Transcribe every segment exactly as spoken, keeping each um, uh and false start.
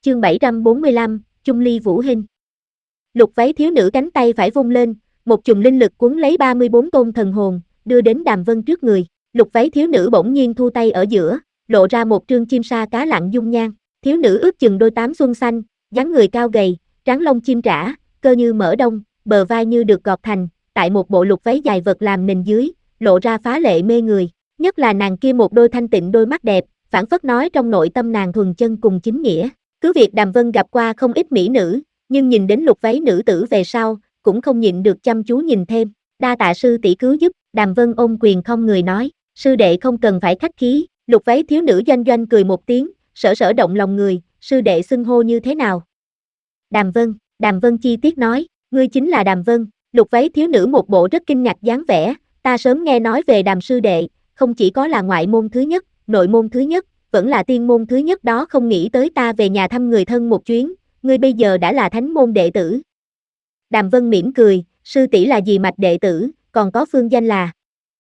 chương bảy trăm bốn mươi lăm, Chung Ly Vũ Hinh. Lục váy thiếu nữ cánh tay phải vung lên, một chùm linh lực cuốn lấy ba mươi bốn tôn thần hồn, đưa đến Đàm Vân trước người. Lục váy thiếu nữ bỗng nhiên thu tay ở giữa, lộ ra một trương chim sa cá lặn dung nhan. Thiếu nữ ước chừng đôi tám xuân xanh, dáng người cao gầy, trán lông chim trả, cơ như mỡ đông, bờ vai như được gọt thành, tại một bộ lục váy dài vật làm nền dưới, lộ ra phá lệ mê người. Nhất là nàng kia một đôi thanh tịnh đôi mắt đẹp, phảng phất nói trong nội tâm nàng thuần chân cùng chính nghĩa. Cứ việc Đàm Vân gặp qua không ít mỹ nữ, nhưng nhìn đến lục váy nữ tử về sau, cũng không nhịn được chăm chú nhìn thêm. Đa tạ sư tỷ cứu giúp, Đàm Vân ôm quyền không người nói, sư đệ không cần phải khách khí. Lục váy thiếu nữ doanh doanh cười một tiếng, sở sở động lòng người, sư đệ xưng hô như thế nào? Đàm Vân, Đàm Vân chi tiết nói, ngươi chính là Đàm Vân. Lục váy thiếu nữ một bộ rất kinh ngạc dáng vẻ, ta sớm nghe nói về Đàm sư đệ, không chỉ có là ngoại môn thứ nhất, nội môn thứ nhất, vẫn là tiên môn thứ nhất đó, không nghĩ tới ta về nhà thăm người thân một chuyến, ngươi bây giờ đã là thánh môn đệ tử. Đàm Vân mỉm cười, sư tỷ là gì mạch đệ tử, còn có phương danh là?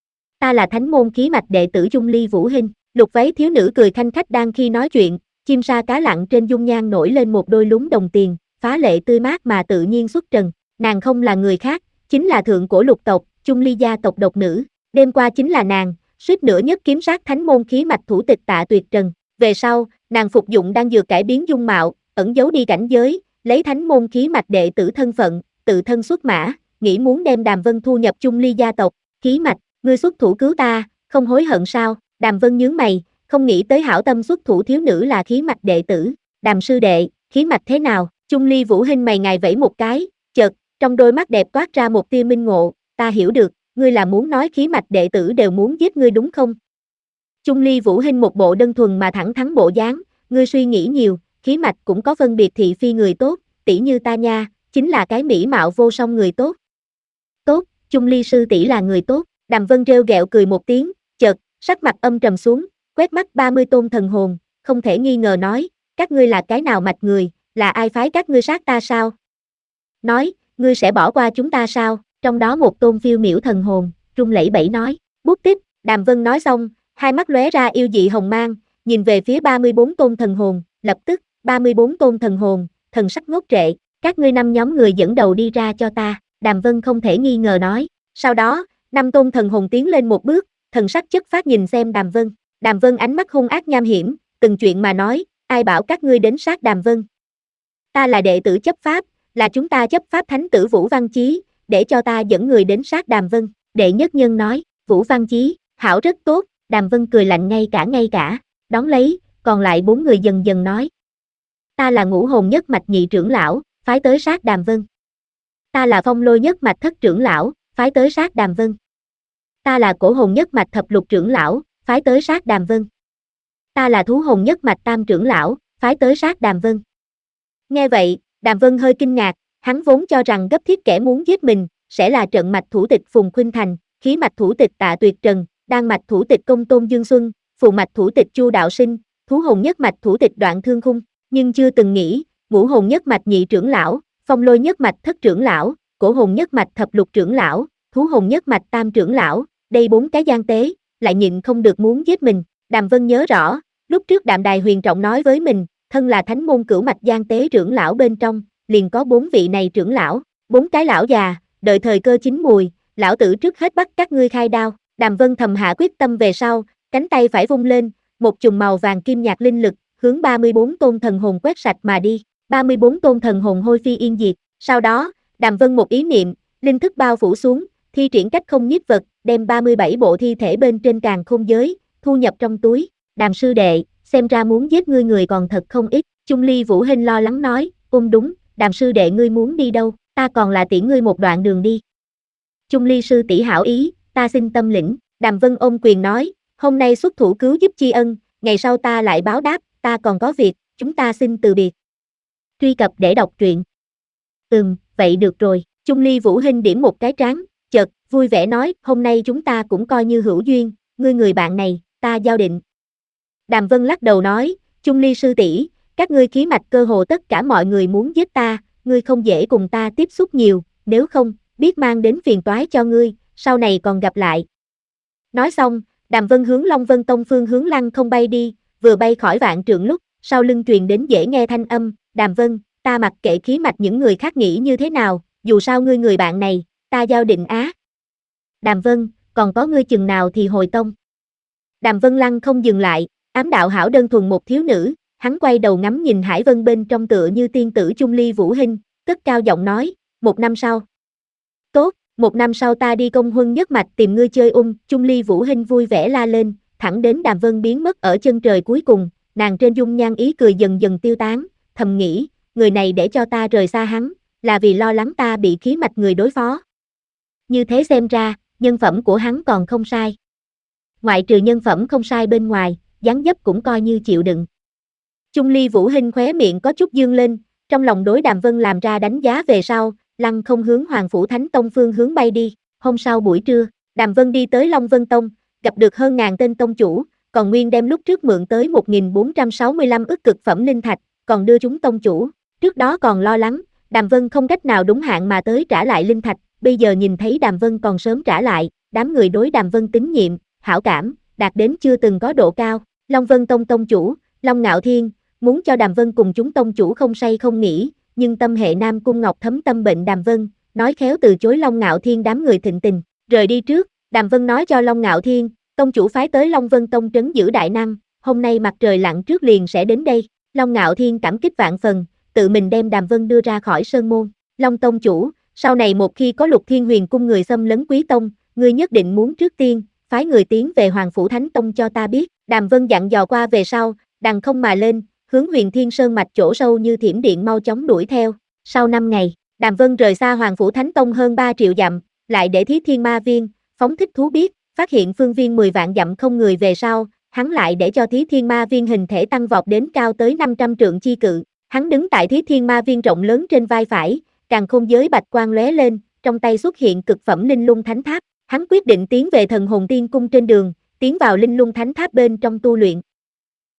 Ta là thánh môn khí mạch đệ tử Chung Ly Vũ Hinh. Lục váy thiếu nữ cười khanh khách đang khi nói chuyện, chim sa cá lặn trên dung nhan nổi lên một đôi lúng đồng tiền, phá lệ tươi mát mà tự nhiên xuất trần. Nàng không là người khác, chính là thượng cổ lục tộc, Chung Ly gia tộc độc nữ. Đêm qua chính là nàng, suýt nữa nhất kiếm sát thánh môn khí mạch thủ tịch Tạ Tuyệt Trần. Về sau, nàng phục dụng đang dược cải biến dung mạo, ẩn giấu đi cảnh giới, lấy thánh môn khí mạch đệ tử thân phận, tự thân xuất mã, nghĩ muốn đem Đàm Vân thu nhập Chung Ly gia tộc. Khí mạch, ngươi xuất thủ cứu ta, không hối hận sao? Đàm Vân nhướng mày, không nghĩ tới hảo tâm xuất thủ thiếu nữ là khí mạch đệ tử. Đàm sư đệ, khí mạch thế nào? Chung Ly Vũ Hinh mày ngài vẫy một cái, chợt, trong đôi mắt đẹp toát ra một tia minh ngộ, ta hiểu được, ngươi là muốn nói khí mạch đệ tử đều muốn giết ngươi đúng không? Chung Ly Vũ Hinh một bộ đơn thuần mà thẳng thắn bộ dáng, ngươi suy nghĩ nhiều, khí mạch cũng có phân biệt thị phi người tốt, tỷ như ta nha, chính là cái mỹ mạo vô song người tốt. Tốt, Chung Ly sư tỷ là người tốt. Đàm Vân rêu ghẹo cười một tiếng, chợt, sắc mặt âm trầm xuống, quét mắt ba mươi tôn thần hồn, không thể nghi ngờ nói, các ngươi là cái nào mạch người, là ai phái các ngươi sát ta sao? Nói, ngươi sẽ bỏ qua chúng ta sao? Trong đó một tôn phiêu miểu thần hồn, run lẩy bẩy nói, bút tích. Đàm Vân nói xong, hai mắt lóe ra yêu dị hồng mang, nhìn về phía ba mươi bốn tôn thần hồn, lập tức, ba mươi bốn tôn thần hồn, thần sắc ngốc trệ, các ngươi năm nhóm người dẫn đầu đi ra cho ta. Đàm Vân không thể nghi ngờ nói, sau đó, năm tôn thần hồn tiến lên một bước, thần sắc chất phát nhìn xem Đàm Vân. Đàm Vân ánh mắt hung ác nham hiểm, từng chuyện mà nói, ai bảo các ngươi đến sát Đàm Vân? Ta là đệ tử chấp pháp, là chúng ta chấp pháp thánh tử Vũ Văn Chí, để cho ta dẫn người đến sát Đàm Vân. Đệ nhất nhân nói, Vũ Văn Chí, hảo rất tốt. Đàm Vân cười lạnh ngay cả ngay cả, đón lấy, còn lại bốn người dần dần nói. Ta là ngũ hồn nhất mạch nhị trưởng lão, phái tới sát Đàm Vân. Ta là phong lôi nhất mạch thất trưởng lão, phái tới sát Đàm Vân. Ta là cổ hồn nhất mạch thập lục trưởng lão, phái tới sát Đàm Vân. Ta là thú hồn nhất mạch tam trưởng lão, phái tới sát Đàm Vân. Nghe vậy, Đàm Vân hơi kinh ngạc, hắn vốn cho rằng gấp thiết kẻ muốn giết mình, sẽ là trận mạch thủ tịch Phùng Khuynh Thành, khí mạch thủ tịch Tạ Tuyệt Trần, đan mạch thủ tịch Công Tôn Dương Xuân, phù mạch thủ tịch Chu Đạo Sinh, thú hồn nhất mạch thủ tịch Đoạn Thương Khung, nhưng chưa từng nghĩ, ngũ hồn nhất mạch nhị trưởng lão, phong lôi nhất mạch thất trưởng lão, cổ hồn nhất mạch thập lục trưởng lão, thú hồn nhất mạch tam trưởng lão, đây bốn cái gian tế, lại nhịn không được muốn giết mình. Đàm Vân nhớ rõ, lúc trước Đạm Đài Huyền Trọng nói với mình, thân là thánh môn cửu mạch gian tế trưởng lão bên trong, liền có bốn vị này trưởng lão, bốn cái lão già, đợi thời cơ chín mùi, lão tử trước hết bắt các ngươi khai đao. Đàm Vân thầm hạ quyết tâm về sau, cánh tay phải vung lên, một chùm màu vàng kim nhạt linh lực, hướng ba mươi bốn tôn thần hồn quét sạch mà đi. ba mươi bốn tôn thần hồn hôi phi yên diệt. Sau đó, Đàm Vân một ý niệm, linh thức bao phủ xuống, thi triển cách không nhiếp vật, đem ba mươi bảy bộ thi thể bên trên càn khôn giới, thu nhập trong túi. Đàm sư đệ, xem ra muốn giết ngươi người còn thật không ít. Chung Ly Vũ Hinh lo lắng nói, ôm đúng, Đàm sư đệ ngươi muốn đi đâu, ta còn là tiễn ngươi một đoạn đường đi. Chung Ly sư tỷ hảo ý, ta xin tâm lĩnh. Đàm Vân ôm quyền nói, hôm nay xuất thủ cứu giúp tri ân, ngày sau ta lại báo đáp, ta còn có việc, chúng ta xin từ biệt. Truy cập để đọc truyện. Ừm, vậy được rồi. Chung Ly Vũ Hinh điểm một cái trán, chợt, vui vẻ nói, hôm nay chúng ta cũng coi như hữu duyên, ngươi người bạn này, ta giao định. Đàm Vân lắc đầu nói, Chung Ly sư tỷ, các ngươi khí mạch cơ hồ tất cả mọi người muốn giết ta, ngươi không dễ cùng ta tiếp xúc nhiều, nếu không, biết mang đến phiền toái cho ngươi, sau này còn gặp lại. Nói xong, Đàm Vân hướng Long Vân Tông phương hướng lăng không bay đi, vừa bay khỏi vạn trượng lúc, sau lưng truyền đến dễ nghe thanh âm, Đàm Vân, ta mặc kệ khí mạch những người khác nghĩ như thế nào, dù sao ngươi người bạn này, ta giao định á. Đàm Vân, còn có ngươi chừng nào thì hồi tông. Đàm Vân Lăng không dừng lại, ám đạo hảo đơn thuần một thiếu nữ, hắn quay đầu ngắm nhìn Hải Vân bên trong tựa như tiên tử Chung Ly Vũ Hinh, cất cao giọng nói, một năm sau. Tốt, một năm sau ta đi công huân nhất mạch tìm ngươi chơi ung, Chung Ly Vũ Hinh vui vẻ la lên, thẳng đến Đàm Vân biến mất ở chân trời cuối cùng, nàng trên dung nhan ý cười dần dần tiêu tán, thầm nghĩ, người này để cho ta rời xa hắn, là vì lo lắng ta bị khí mạch người đối phó. Như thế xem ra, nhân phẩm của hắn còn không sai. Ngoại trừ nhân phẩm không sai bên ngoài, dáng dấp cũng coi như chịu đựng. Chung Ly Vũ Hinh khóe miệng có chút dương lên, trong lòng đối Đàm Vân làm ra đánh giá về sau, lăng không hướng Hoàng Phủ Thánh Tông phương hướng bay đi. Hôm sau buổi trưa, Đàm Vân đi tới Long Vân Tông, gặp được hơn ngàn tên tông chủ, còn nguyên đem lúc trước mượn tới một nghìn bốn trăm sáu mươi lăm ức cực phẩm linh thạch, còn đưa chúng tông chủ. Trước đó còn lo lắng, Đàm Vân không cách nào đúng hạn mà tới trả lại linh thạch, bây giờ nhìn thấy Đàm Vân còn sớm trả lại, đám người đối Đàm Vân tín nhiệm, hảo cảm, đạt đến chưa từng có độ cao. Long Vân Tông tông chủ, Long Ngạo Thiên, muốn cho Đàm Vân cùng chúng tông chủ không say không nghỉ, nhưng tâm hệ Nam Cung Ngọc thấm tâm bệnh Đàm Vân, nói khéo từ chối Long Ngạo Thiên đám người thịnh tình. Rời đi trước, Đàm Vân nói cho Long Ngạo Thiên, tông chủ phái tới Long Vân Tông trấn giữ đại năng, hôm nay mặt trời lặn trước liền sẽ đến đây. Long Ngạo Thiên cảm kích vạn phần, tự mình đem Đàm Vân đưa ra khỏi sơn môn. Long tông chủ, sau này một khi có Lục Thiên Huyền cung người xâm lấn Quý Tông, ngươi nhất định muốn trước tiên phái người tiến về Hoàng Phủ Thánh Tông cho ta biết. Đàm Vân dặn dò qua về sau, đằng không mà lên, hướng Huyền Thiên Sơn mạch chỗ sâu như thiểm điện mau chóng đuổi theo. Sau năm ngày, Đàm Vân rời xa Hoàng Phủ Thánh Tông hơn ba triệu dặm, lại để Thí Thiên Ma Viên phóng thích thú biết, phát hiện phương viên mười vạn dặm không người về sau, hắn lại để cho Thí Thiên Ma Viên hình thể tăng vọt đến cao tới năm trăm trượng chi cự. Hắn đứng tại Thí Thiên Ma Viên rộng lớn trên vai phải, càn khôn giới bạch quang lóe lên, trong tay xuất hiện cực phẩm Linh Lung Thánh Tháp. Hắn quyết định tiến về Thần Hồn Tiên Cung trên đường, tiến vào Linh Lung Thánh Tháp bên trong tu luyện.